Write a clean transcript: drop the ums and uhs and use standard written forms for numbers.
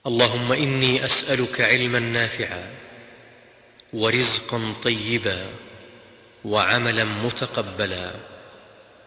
اللهم إني أسألك علما نافعا ورزقا طيبا وعملا متقبلا